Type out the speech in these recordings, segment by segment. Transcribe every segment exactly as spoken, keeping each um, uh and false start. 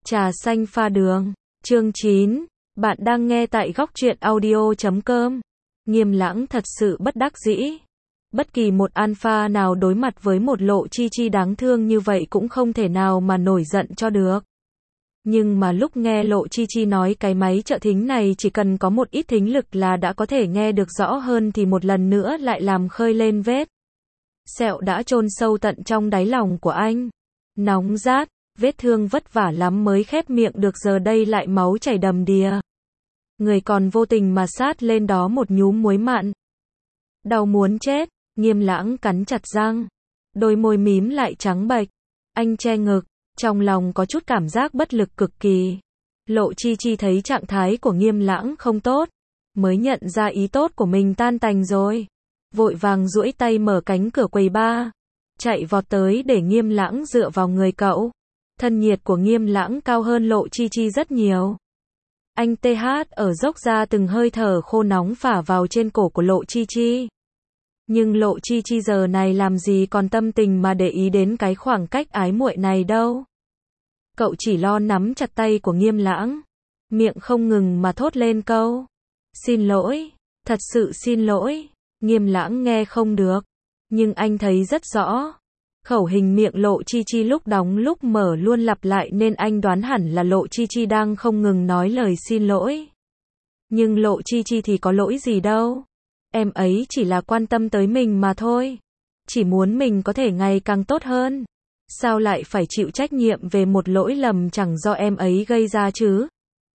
Trà xanh pha đường. Chương chín. Bạn đang nghe tại góc truyện audio chấm com. Nghiêm Lãng thật sự bất đắc dĩ. Bất kỳ một alpha nào đối mặt với một Lộ Chi Chi đáng thương như vậy cũng không thể nào mà nổi giận cho được. Nhưng mà lúc nghe Lộ Chi Chi nói cái máy trợ thính này chỉ cần có một ít thính lực là đã có thể nghe được rõ hơn thì một lần nữa lại làm khơi lên vết sẹo đã chôn sâu tận trong đáy lòng của anh. Nóng rát, vết thương vất vả lắm mới khép miệng được, giờ đây lại máu chảy đầm đìa. Người còn vô tình mà sát lên đó một nhúm muối mặn. Đau muốn chết, Nghiêm Lãng cắn chặt răng. Đôi môi mím lại trắng bệch. Anh che ngực, trong lòng có chút cảm giác bất lực cực kỳ. Lộ Chi Chi thấy trạng thái của Nghiêm Lãng không tốt, mới nhận ra ý tốt của mình tan tành rồi. Vội vàng duỗi tay mở cánh cửa quầy bar, chạy vọt tới để Nghiêm Lãng dựa vào người cậu. Thân nhiệt của Nghiêm Lãng cao hơn Lộ Chi Chi rất nhiều. Anh tê hát ở dốc ra từng hơi thở khô nóng phả vào trên cổ của Lộ Chi Chi. Nhưng Lộ Chi Chi giờ này làm gì còn tâm tình mà để ý đến cái khoảng cách ái muội này đâu. Cậu chỉ lo nắm chặt tay của Nghiêm Lãng, miệng không ngừng mà thốt lên câu: "Xin lỗi, thật sự xin lỗi." Nghiêm Lãng nghe không được, nhưng anh thấy rất rõ. Khẩu hình miệng Lộ Chi Chi lúc đóng lúc mở luôn lặp lại nên anh đoán hẳn là Lộ Chi Chi đang không ngừng nói lời xin lỗi. Nhưng Lộ Chi Chi thì có lỗi gì đâu. Em ấy chỉ là quan tâm tới mình mà thôi. Chỉ muốn mình có thể ngày càng tốt hơn. Sao lại phải chịu trách nhiệm về một lỗi lầm chẳng do em ấy gây ra chứ?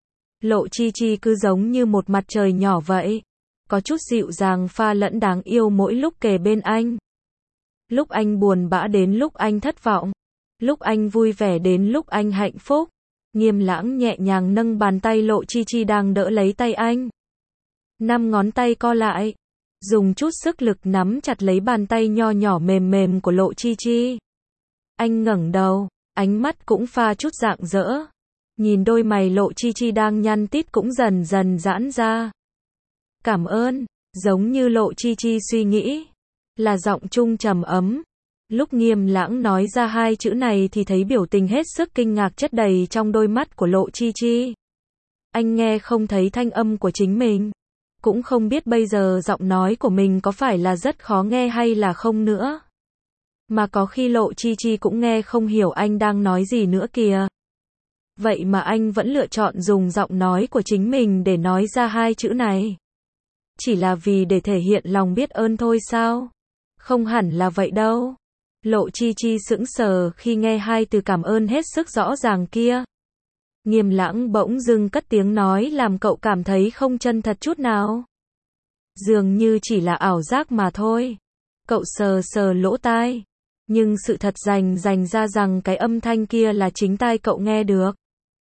Lộ Chi Chi cứ giống như một mặt trời nhỏ vậy. Có chút dịu dàng pha lẫn đáng yêu mỗi lúc kề bên anh. Lúc anh buồn bã đến lúc anh thất vọng. Lúc anh vui vẻ đến lúc anh hạnh phúc. Nghiêm Lãng nhẹ nhàng nâng bàn tay Lộ Chi Chi đang đỡ lấy tay anh. Năm ngón tay co lại. Dùng chút sức lực nắm chặt lấy bàn tay nho nhỏ mềm mềm của Lộ Chi Chi. Anh ngẩng đầu, ánh mắt cũng pha chút rạng rỡ. Nhìn đôi mày Lộ Chi Chi đang nhăn tít cũng dần dần giãn ra. Cảm ơn, giống như Lộ Chi Chi suy nghĩ. Là giọng trung trầm ấm. Lúc Nghiêm Lãng nói ra hai chữ này thì thấy biểu tình hết sức kinh ngạc chất đầy trong đôi mắt của Lộ Chi Chi. Anh nghe không thấy thanh âm của chính mình. Cũng không biết bây giờ giọng nói của mình có phải là rất khó nghe hay là không nữa. Mà có khi Lộ Chi Chi cũng nghe không hiểu anh đang nói gì nữa kìa. Vậy mà anh vẫn lựa chọn dùng giọng nói của chính mình để nói ra hai chữ này. Chỉ là vì để thể hiện lòng biết ơn thôi sao? Không hẳn là vậy đâu. Lộ Chi Chi sững sờ khi nghe hai từ cảm ơn hết sức rõ ràng kia. Nghiêm Lãng bỗng dưng cất tiếng nói làm cậu cảm thấy không chân thật chút nào. Dường như chỉ là ảo giác mà thôi. Cậu sờ sờ lỗ tai. Nhưng sự thật rành rành ra rằng cái âm thanh kia là chính tai cậu nghe được.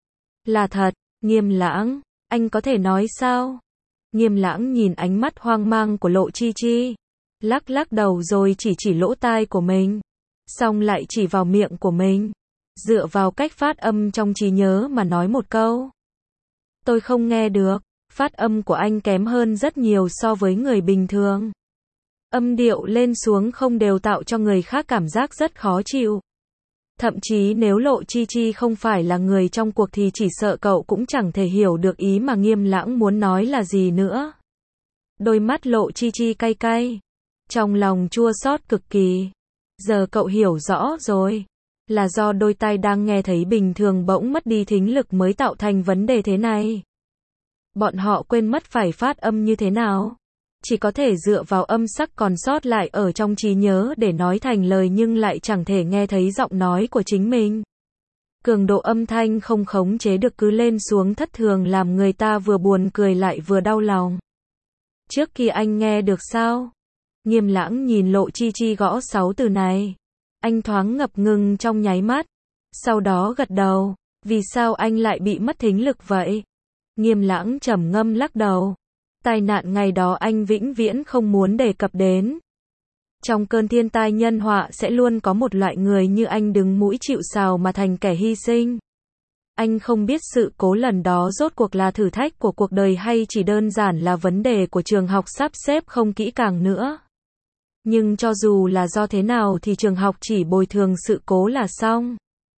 Là thật, Nghiêm Lãng, anh có thể nói sao? Nghiêm Lãng nhìn ánh mắt hoang mang của Lộ Chi Chi. Lắc lắc đầu rồi chỉ chỉ lỗ tai của mình. Xong lại chỉ vào miệng của mình. Dựa vào cách phát âm trong trí nhớ mà nói một câu. Tôi không nghe được. Phát âm của anh kém hơn rất nhiều so với người bình thường. Âm điệu lên xuống không đều tạo cho người khác cảm giác rất khó chịu. Thậm chí nếu Lộ Chi Chi không phải là người trong cuộc thì chỉ sợ cậu cũng chẳng thể hiểu được ý mà Nghiêm Lãng muốn nói là gì nữa. Đôi mắt Lộ Chi Chi cay cay. Trong lòng chua xót cực kỳ. Giờ cậu hiểu rõ rồi. Là do đôi tai đang nghe thấy bình thường bỗng mất đi thính lực mới tạo thành vấn đề thế này. Bọn họ quên mất phải phát âm như thế nào. Chỉ có thể dựa vào âm sắc còn sót lại ở trong trí nhớ để nói thành lời nhưng lại chẳng thể nghe thấy giọng nói của chính mình. Cường độ âm thanh không khống chế được cứ lên xuống thất thường làm người ta vừa buồn cười lại vừa đau lòng. Trước kia anh nghe được sao? Nghiêm Lãng nhìn Lộ Chi Chi gõ sáu từ này. Anh thoáng ngập ngừng trong nháy mắt. Sau đó gật đầu. Vì sao anh lại bị mất thính lực vậy? Nghiêm Lãng trầm ngâm lắc đầu. Tai nạn ngày đó anh vĩnh viễn không muốn đề cập đến. Trong cơn thiên tai nhân họa sẽ luôn có một loại người như anh đứng mũi chịu sào mà thành kẻ hy sinh. Anh không biết sự cố lần đó rốt cuộc là thử thách của cuộc đời hay chỉ đơn giản là vấn đề của trường học sắp xếp không kỹ càng nữa. Nhưng cho dù là do thế nào thì trường học chỉ bồi thường sự cố là xong.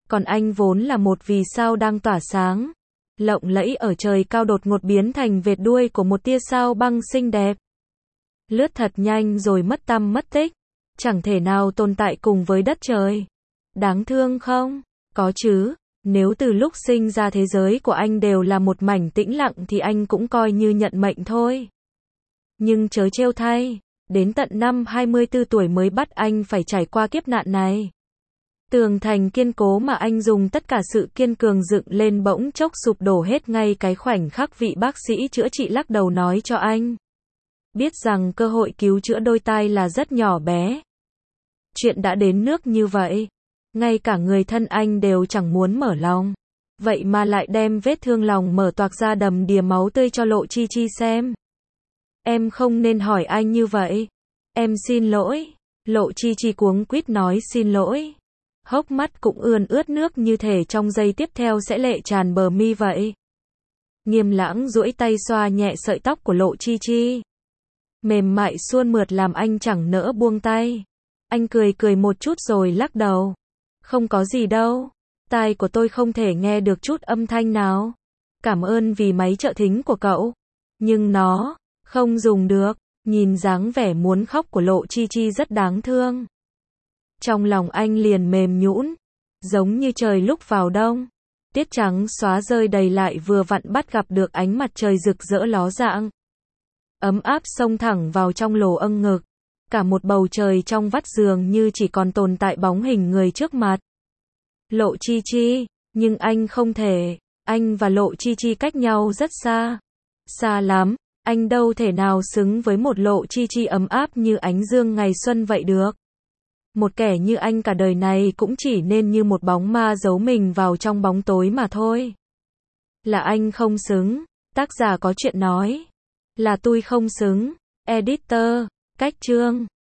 Còn anh vốn là một vì sao đang tỏa sáng, lộng lẫy ở trời cao đột ngột biến thành vệt đuôi của một tia sao băng xinh đẹp. Lướt thật nhanh rồi mất tăm mất tích, chẳng thể nào tồn tại cùng với đất trời. Đáng thương không? Có chứ, nếu từ lúc sinh ra thế giới của anh đều là một mảnh tĩnh lặng thì anh cũng coi như nhận mệnh thôi. Nhưng chớ trêu thay, đến tận năm hai mươi tư tuổi mới bắt anh phải trải qua kiếp nạn này. Tường thành kiên cố mà anh dùng tất cả sự kiên cường dựng lên bỗng chốc sụp đổ hết ngay cái khoảnh khắc vị bác sĩ chữa trị lắc đầu nói cho anh biết rằng cơ hội cứu chữa đôi tai là rất nhỏ bé. Chuyện đã đến nước như vậy, ngay cả người thân anh đều chẳng muốn mở lòng. Vậy mà lại đem vết thương lòng mở toạc ra đầm đìa máu tươi cho Lộ Chi Chi xem. Em không nên hỏi anh như vậy. Em xin lỗi. Lộ Chi Chi cuống quýt nói xin lỗi. Hốc mắt cũng ươn ướt nước như thể trong giây tiếp theo sẽ lệ tràn bờ mi vậy. Nghiêm Lãng duỗi tay xoa nhẹ sợi tóc của Lộ Chi Chi. Mềm mại suôn mượt làm anh chẳng nỡ buông tay. Anh cười cười một chút rồi lắc đầu. Không có gì đâu. Tai của tôi không thể nghe được chút âm thanh nào. Cảm ơn vì máy trợ thính của cậu. Nhưng nó không dùng được. Nhìn dáng vẻ muốn khóc của Lộ Chi Chi rất đáng thương. Trong lòng anh liền mềm nhũn, giống như trời lúc vào đông. Tiết trắng xóa rơi đầy lại vừa vặn bắt gặp được ánh mặt trời rực rỡ ló dạng. Ấm áp xông thẳng vào trong lồ âng ngực. Cả một bầu trời trong vắt giường như chỉ còn tồn tại bóng hình người trước mặt. Lộ Chi Chi, nhưng anh không thể, anh và Lộ Chi Chi cách nhau rất xa. Xa lắm, anh đâu thể nào xứng với một Lộ Chi Chi ấm áp như ánh dương ngày xuân vậy được. Một kẻ như anh cả đời này cũng chỉ nên như một bóng ma giấu mình vào trong bóng tối mà thôi. Là anh không xứng, tác giả có chuyện nói. Là tôi không xứng, editor, cách chương.